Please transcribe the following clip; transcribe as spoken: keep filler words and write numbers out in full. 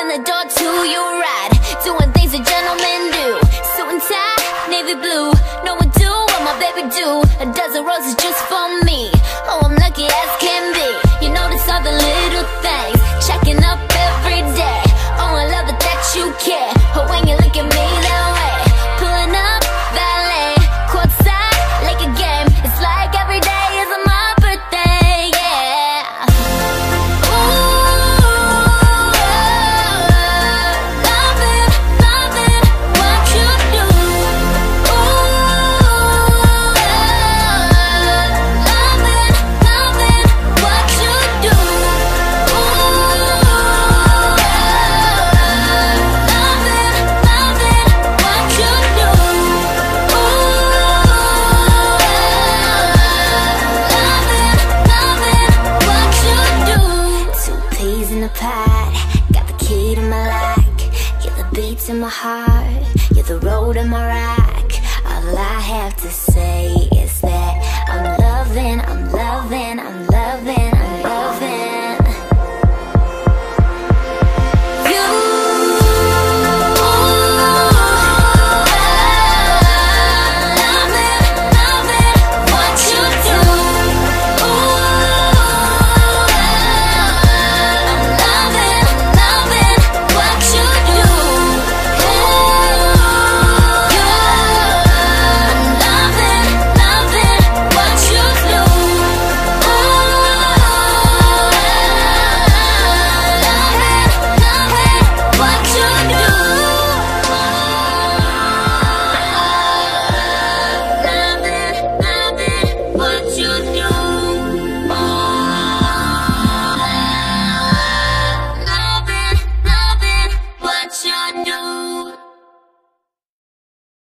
the door to your right, doing things a gentleman do. Suit and tie, navy blue. No one do what my baby do. A dozen roses just for me. Oh, I'm lucky as can be. You notice all the little things, checking up every day. Oh, I love it that you care. But when you look at me that way, pulling up, valet, courtside, like a game. It's like every day is my birthday, yeah. Ooh, love it, love it, what you do. Ooh, love it, love it, what you do. Ooh, love it, love it, what you do. Ooh, love it, love it, what you do. Two peas in a pod, got the key to my lock. You're the beats in my heart, you're the road in my